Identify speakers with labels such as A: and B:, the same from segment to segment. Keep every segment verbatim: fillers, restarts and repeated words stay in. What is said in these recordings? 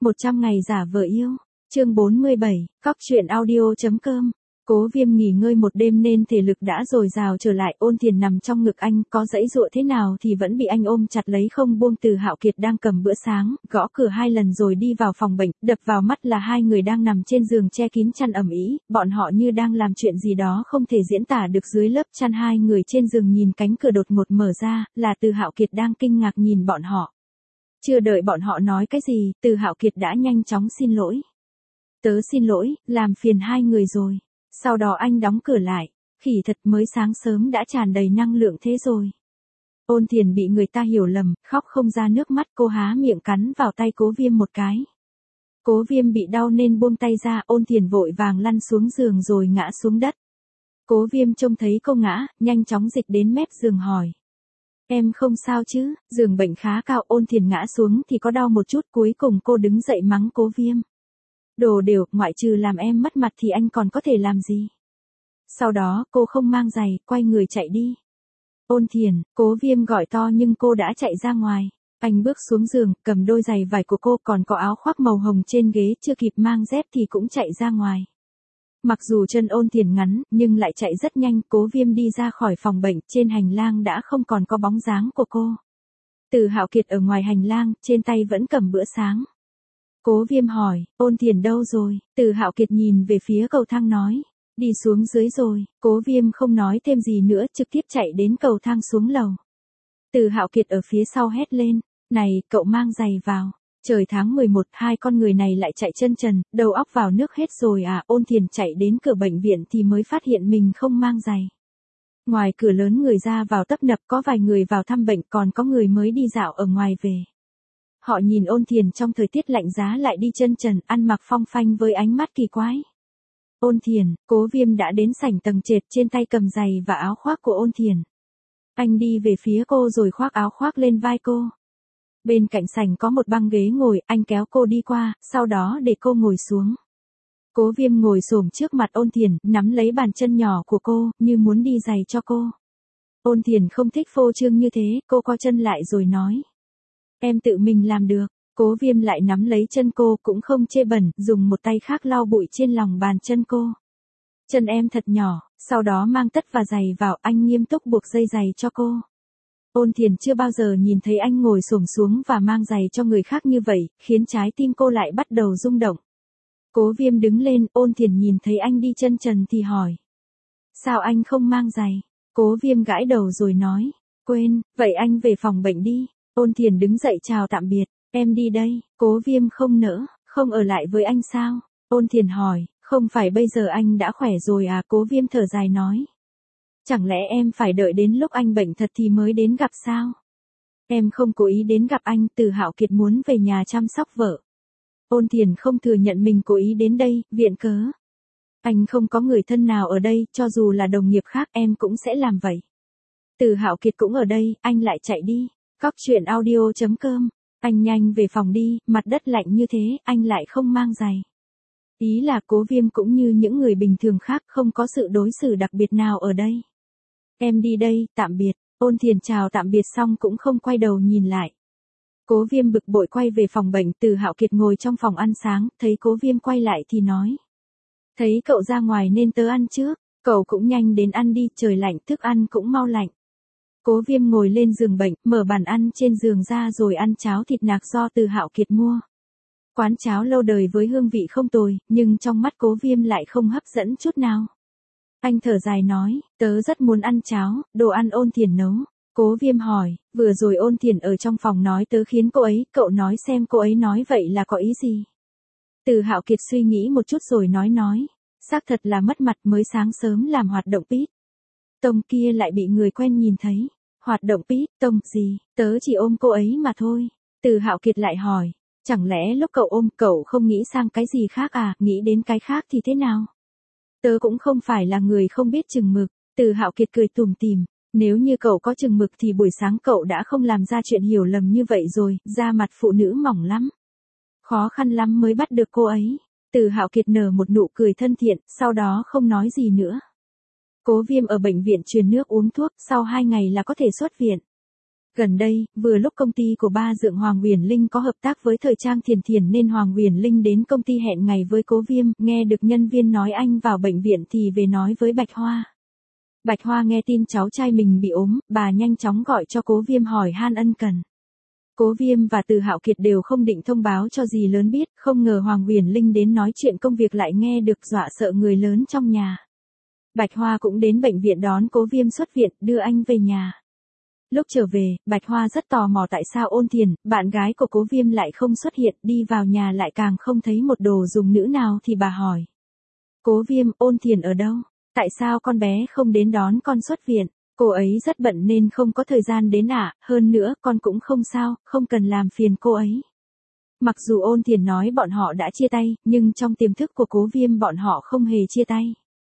A: một trăm ngày giả vờ yêu. Chương bốn mươi bảy, Cóc truyện audio.com. Cố Viêm nghỉ ngơi một đêm nên thể lực đã dồi dào trở lại. Ôn Thiền nằm trong ngực anh, có giãy giụa thế nào thì vẫn bị anh ôm chặt lấy không buông. Từ Hạo Kiệt đang cầm bữa sáng, gõ cửa hai lần rồi đi vào phòng bệnh, đập vào mắt là hai người đang nằm trên giường che kín chăn ẩm ĩ, bọn họ như đang làm chuyện gì đó không thể diễn tả được. Dưới lớp chăn hai người trên giường nhìn cánh cửa đột ngột mở ra, là Từ Hạo Kiệt đang kinh ngạc nhìn bọn họ. Chưa đợi bọn họ nói cái gì, Từ Hạo Kiệt đã nhanh chóng xin lỗi. Tớ xin lỗi, làm phiền hai người rồi. Sau đó anh đóng cửa lại. Khỉ thật, mới sáng sớm đã tràn đầy năng lượng thế rồi. Ôn Thiền bị người ta hiểu lầm, khóc không ra nước mắt, cô há miệng cắn vào tay Cố Viêm một cái. Cố Viêm bị đau nên buông tay ra, Ôn Thiền vội vàng lăn xuống giường rồi ngã xuống đất. Cố Viêm trông thấy cô ngã, nhanh chóng dịch đến mép giường hỏi. Em không sao chứ? Giường bệnh khá cao, Ôn Thiền ngã xuống thì có đau một chút, cuối cùng cô đứng dậy mắng Cố Viêm. Đồ đều, ngoại trừ làm em mất mặt thì anh còn có thể làm gì? Sau đó, cô không mang giày, quay người chạy đi. Ôn Thiền, Cố Viêm gọi to nhưng cô đã chạy ra ngoài. Anh bước xuống giường, cầm đôi giày vải của cô, còn có áo khoác màu hồng trên ghế, chưa kịp mang dép thì cũng chạy ra ngoài. Mặc dù chân Ôn Thiền ngắn, nhưng lại chạy rất nhanh. Cố Viêm đi ra khỏi phòng bệnh, trên hành lang đã không còn có bóng dáng của cô. Từ Hạo Kiệt ở ngoài hành lang, trên tay vẫn cầm bữa sáng. Cố Viêm hỏi, Ôn Thiền đâu rồi? Từ Hạo Kiệt nhìn về phía cầu thang nói, đi xuống dưới rồi. Cố Viêm không nói thêm gì nữa, trực tiếp chạy đến cầu thang xuống lầu. Từ Hạo Kiệt ở phía sau hét lên, này, cậu mang giày vào. Trời tháng mười một, hai con người này lại chạy chân trần, đầu óc vào nước hết rồi à? Ôn Thiền chạy đến cửa bệnh viện thì mới phát hiện mình không mang giày. Ngoài cửa lớn người ra vào tấp nập, có vài người vào thăm bệnh, còn có người mới đi dạo ở ngoài về. Họ nhìn Ôn Thiền trong thời tiết lạnh giá lại đi chân trần, ăn mặc phong phanh với ánh mắt kỳ quái. Ôn Thiền, Cố Viêm đã đến sảnh tầng trệt, trên tay cầm giày và áo khoác của Ôn Thiền. Anh đi về phía cô rồi khoác áo khoác lên vai cô. Bên cạnh sảnh có một băng ghế ngồi, anh kéo cô đi qua, sau đó để cô ngồi xuống. Cố Viêm ngồi xổm trước mặt Ôn Thiền, nắm lấy bàn chân nhỏ của cô, như muốn đi giày cho cô. Ôn Thiền không thích phô trương như thế, cô co chân lại rồi nói. Em tự mình làm được. Cố Viêm lại nắm lấy chân cô, cũng không chê bẩn, dùng một tay khác lau bụi trên lòng bàn chân cô. Chân em thật nhỏ, sau đó mang tất và giày vào, anh nghiêm túc buộc dây giày cho cô. Ôn Thiền chưa bao giờ nhìn thấy anh ngồi xổm xuống và mang giày cho người khác như vậy, khiến trái tim cô lại bắt đầu rung động. Cố Viêm đứng lên, Ôn Thiền nhìn thấy anh đi chân trần thì hỏi. Sao anh không mang giày? Cố Viêm gãi đầu rồi nói. Quên, vậy anh về phòng bệnh đi. Ôn Thiền đứng dậy chào tạm biệt. Em đi đây. Cố Viêm không nỡ, không ở lại với anh sao? Ôn Thiền hỏi, không phải bây giờ anh đã khỏe rồi à? Cố Viêm thở dài nói. Chẳng lẽ em phải đợi đến lúc anh bệnh thật thì mới đến gặp sao? Em không cố ý đến gặp anh, Từ Hạo Kiệt muốn về nhà chăm sóc vợ. Ôn Thiền không thừa nhận mình cố ý đến đây, viện cớ. Anh không có người thân nào ở đây, cho dù là đồng nghiệp khác em cũng sẽ làm vậy. Từ Hạo Kiệt cũng ở đây, anh lại chạy đi. Cóc truyện audio.com. Anh nhanh về phòng đi, mặt đất lạnh như thế, anh lại không mang giày. Ý là Cố Viêm cũng như những người bình thường khác, không có sự đối xử đặc biệt nào ở đây. Em đi đây, tạm biệt. Ôn Thiền chào tạm biệt xong cũng không quay đầu nhìn lại. Cố Viêm bực bội quay về phòng bệnh, Từ Hạo Kiệt ngồi trong phòng ăn sáng, thấy Cố Viêm quay lại thì nói. Thấy cậu ra ngoài nên tớ ăn trước, cậu cũng nhanh đến ăn đi, trời lạnh, thức ăn cũng mau lạnh. Cố Viêm ngồi lên giường bệnh, mở bàn ăn trên giường ra rồi ăn cháo thịt nạc do Từ Hạo Kiệt mua. Quán cháo lâu đời với hương vị không tồi, nhưng trong mắt Cố Viêm lại không hấp dẫn chút nào. Anh thở dài nói, tớ rất muốn ăn cháo, đồ ăn Ôn Thiền nấu. Cố Viêm hỏi, vừa rồi Ôn Thiền ở trong phòng nói tớ khiến cô ấy, cậu nói xem cô ấy nói vậy là có ý gì? Từ Hạo Kiệt suy nghĩ một chút rồi nói nói, xác thật là mất mặt, mới sáng sớm làm hoạt động pít tông kia lại bị người quen nhìn thấy. Hoạt động pít tông gì? Tớ chỉ ôm cô ấy mà thôi. Từ Hạo Kiệt lại hỏi, chẳng lẽ lúc cậu ôm cậu không nghĩ sang cái gì khác à? Nghĩ đến cái khác thì thế nào? Tớ cũng không phải là người không biết chừng mực. Từ Hạo Kiệt cười tủm tỉm, nếu như cậu có chừng mực thì buổi sáng cậu đã không làm ra chuyện hiểu lầm như vậy rồi. Da mặt phụ nữ mỏng lắm, khó khăn lắm mới bắt được cô ấy. Từ Hạo Kiệt nở một nụ cười thân thiện, sau đó không nói gì nữa. Cố Viêm ở bệnh viện truyền nước uống thuốc, sau hai ngày là có thể xuất viện. Gần đây, vừa lúc công ty của ba Dượng Hoàng Uyển Linh có hợp tác với thời trang Thiền Thiền nên Hoàng Uyển Linh đến công ty hẹn ngày với Cố Viêm, nghe được nhân viên nói anh vào bệnh viện thì về nói với Bạch Hoa. Bạch Hoa nghe tin cháu trai mình bị ốm, bà nhanh chóng gọi cho Cố Viêm hỏi han ân cần. Cố Viêm và Từ Hạo Kiệt đều không định thông báo cho dì lớn biết, không ngờ Hoàng Uyển Linh đến nói chuyện công việc lại nghe được dọa sợ người lớn trong nhà. Bạch Hoa cũng đến bệnh viện đón Cố Viêm xuất viện, đưa anh về nhà. Lúc trở về, Bạch Hoa rất tò mò tại sao Ôn Thiền, bạn gái của Cố Viêm lại không xuất hiện, đi vào nhà lại càng không thấy một đồ dùng nữ nào thì bà hỏi. Cố Viêm, Ôn Thiền ở đâu? Tại sao con bé không đến đón con xuất viện? Cô ấy rất bận nên không có thời gian đến ạ, à, hơn nữa con cũng không sao, không cần làm phiền cô ấy. Mặc dù Ôn Thiền nói bọn họ đã chia tay, nhưng trong tiềm thức của Cố Viêm bọn họ không hề chia tay.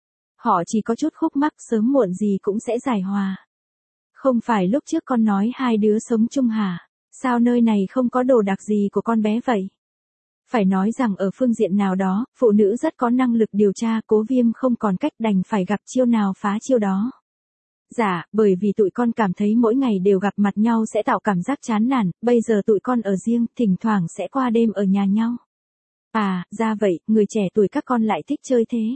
A: Họ chỉ có chút khúc mắc sớm muộn gì cũng sẽ giải hòa. Không phải lúc trước con nói hai đứa sống chung hả? Sao nơi này không có đồ đạc gì của con bé vậy? Phải nói rằng ở phương diện nào đó, phụ nữ rất có năng lực điều tra, Cố Viêm không còn cách đành phải gặp chiêu nào phá chiêu đó. Dạ, bởi vì tụi con cảm thấy mỗi ngày đều gặp mặt nhau sẽ tạo cảm giác chán nản, bây giờ tụi con ở riêng, thỉnh thoảng sẽ qua đêm ở nhà nhau. À, ra vậy, người trẻ tuổi các con lại thích chơi thế.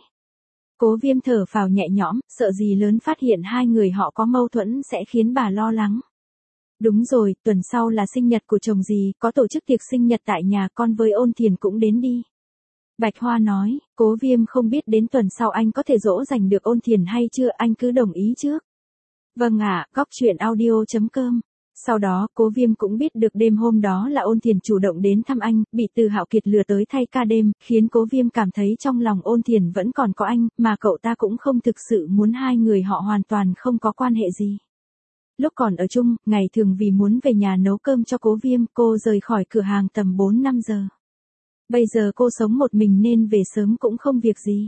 A: Cố Viêm thở phào nhẹ nhõm, sợ dì lớn phát hiện hai người họ có mâu thuẫn sẽ khiến bà lo lắng. Đúng rồi, tuần sau là sinh nhật của chồng dì, có tổ chức tiệc sinh nhật tại nhà, con với Ôn Thiền cũng đến đi. Bạch Hoa nói, Cố Viêm không biết đến tuần sau anh có thể dỗ dành được Ôn Thiền hay chưa, anh cứ đồng ý trước. Vâng ạ, à, góc truyện audio chấm com. Sau đó, Cố Viêm cũng biết được đêm hôm đó là Ôn Thiền chủ động đến thăm anh, bị Từ Hạo Kiệt lừa tới thay ca đêm, khiến Cố Viêm cảm thấy trong lòng Ôn Thiền vẫn còn có anh, mà cậu ta cũng không thực sự muốn hai người họ hoàn toàn không có quan hệ gì. Lúc còn ở chung, ngày thường vì muốn về nhà nấu cơm cho Cố Viêm, cô rời khỏi cửa hàng tầm bốn năm giờ. Bây giờ cô sống một mình nên về sớm cũng không việc gì.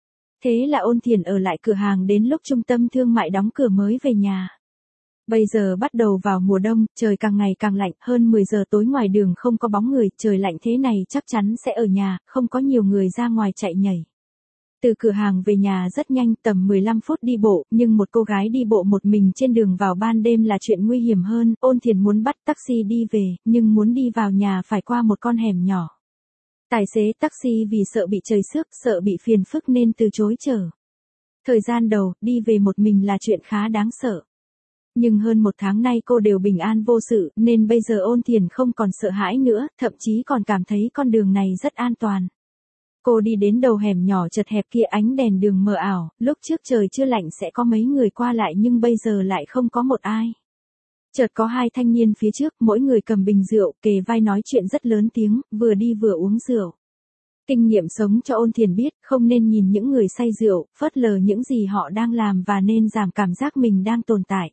A: Thế là Ôn Thiền ở lại cửa hàng đến lúc trung tâm thương mại đóng cửa mới về nhà. Bây giờ bắt đầu vào mùa đông, trời càng ngày càng lạnh, hơn mười giờ tối ngoài đường không có bóng người, trời lạnh thế này chắc chắn sẽ ở nhà, không có nhiều người ra ngoài chạy nhảy. Từ cửa hàng về nhà rất nhanh, tầm mười lăm phút đi bộ, nhưng một cô gái đi bộ một mình trên đường vào ban đêm là chuyện nguy hiểm hơn, Ôn Thiền muốn bắt taxi đi về, nhưng muốn đi vào nhà phải qua một con hẻm nhỏ. Tài xế taxi vì sợ bị trời xước, sợ bị phiền phức nên từ chối chở. Thời gian đầu, đi về một mình là chuyện khá đáng sợ. Nhưng hơn một tháng nay cô đều bình an vô sự, nên bây giờ Ôn Thiền không còn sợ hãi nữa, thậm chí còn cảm thấy con đường này rất an toàn. Cô đi đến đầu hẻm nhỏ chật hẹp kia, ánh đèn đường mờ ảo, lúc trước trời chưa lạnh sẽ có mấy người qua lại nhưng bây giờ lại không có một ai. Chợt có hai thanh niên phía trước, mỗi người cầm bình rượu, kề vai nói chuyện rất lớn tiếng, vừa đi vừa uống rượu. Kinh nghiệm sống cho Ôn Thiền biết, không nên nhìn những người say rượu, phớt lờ những gì họ đang làm và nên giảm cảm giác mình đang tồn tại.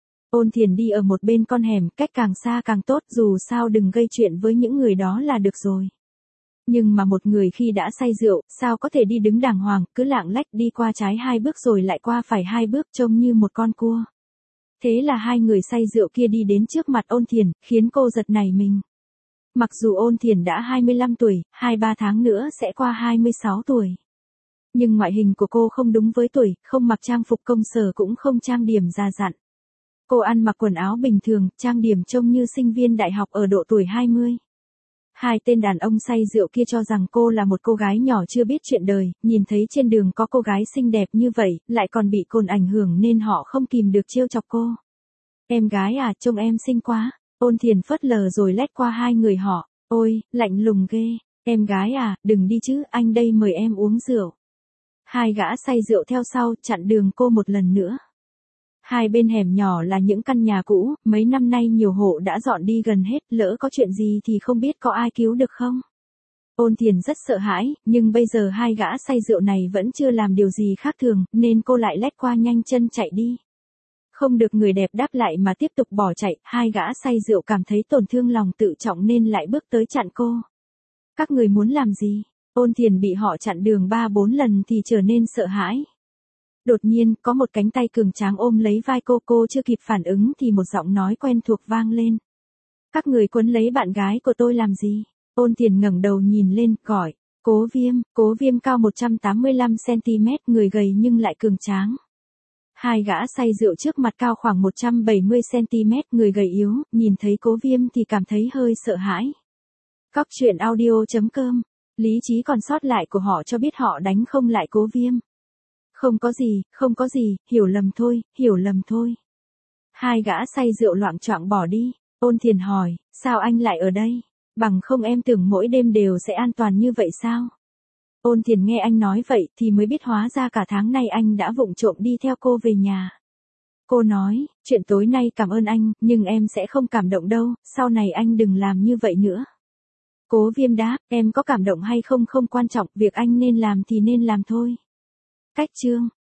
A: Ôn Thiền đi ở một bên con hẻm, cách càng xa càng tốt, dù sao đừng gây chuyện với những người đó là được rồi. Nhưng mà một người khi đã say rượu, sao có thể đi đứng đàng hoàng, cứ lạng lách đi qua trái hai bước rồi lại qua phải hai bước, trông như một con cua. Thế là hai người say rượu kia đi đến trước mặt Ôn Thiền, khiến cô giật nảy mình. Mặc dù Ôn Thiền đã hai mươi lăm tuổi, hai ba tháng nữa sẽ qua hai mươi sáu tuổi. Nhưng ngoại hình của cô không đúng với tuổi, không mặc trang phục công sở cũng không trang điểm già dặn. Cô ăn mặc quần áo bình thường, trang điểm trông như sinh viên đại học ở độ tuổi hai mươi. Hai tên đàn ông say rượu kia cho rằng cô là một cô gái nhỏ chưa biết chuyện đời, nhìn thấy trên đường có cô gái xinh đẹp như vậy, lại còn bị cồn ảnh hưởng nên họ không kìm được trêu chọc cô. Em gái à, trông em xinh quá. Ôn Thiền phớt lờ rồi lét qua hai người họ. Ôi, lạnh lùng ghê. Em gái à, đừng đi chứ, anh đây mời em uống rượu. Hai gã say rượu theo sau, chặn đường cô một lần nữa. Hai bên hẻm nhỏ là những căn nhà cũ, mấy năm nay nhiều hộ đã dọn đi gần hết, lỡ có chuyện gì thì không biết có ai cứu được không. Ôn Thiền rất sợ hãi, nhưng bây giờ hai gã say rượu này vẫn chưa làm điều gì khác thường, nên cô lại lét qua nhanh chân chạy đi. Không được người đẹp đáp lại mà tiếp tục bỏ chạy, hai gã say rượu cảm thấy tổn thương lòng tự trọng nên lại bước tới chặn cô. Các người muốn làm gì? Ôn Thiền bị họ chặn đường ba bốn lần thì trở nên sợ hãi. Đột nhiên, có một cánh tay cường tráng ôm lấy vai cô, cô chưa kịp phản ứng thì một giọng nói quen thuộc vang lên. Các người quấn lấy bạn gái của tôi làm gì? Ôn Thiền ngẩng đầu nhìn lên, gọi, Cố Viêm. Cố Viêm cao một trăm tám mươi lăm xăng ti mét, người gầy nhưng lại cường tráng. Hai gã say rượu trước mặt cao khoảng một trăm bảy mươi xăng-ti-mét, người gầy yếu, nhìn thấy Cố Viêm thì cảm thấy hơi sợ hãi. Cóc truyện audio chấm com. Lý trí còn sót lại của họ cho biết họ đánh không lại Cố Viêm. Không có gì, không có gì, hiểu lầm thôi, hiểu lầm thôi. Hai gã say rượu loạng choạng bỏ đi. Ôn Thiền hỏi, sao anh lại ở đây? Bằng không em tưởng mỗi đêm đều sẽ an toàn như vậy sao? Ôn Thiền nghe anh nói vậy thì mới biết hóa ra cả tháng nay anh đã vụng trộm đi theo cô về nhà. Cô nói, chuyện tối nay cảm ơn anh, nhưng em sẽ không cảm động đâu, sau này anh đừng làm như vậy nữa. Cố Viêm đáp, em có cảm động hay không không quan trọng, việc anh nên làm thì nên làm thôi. Cách chương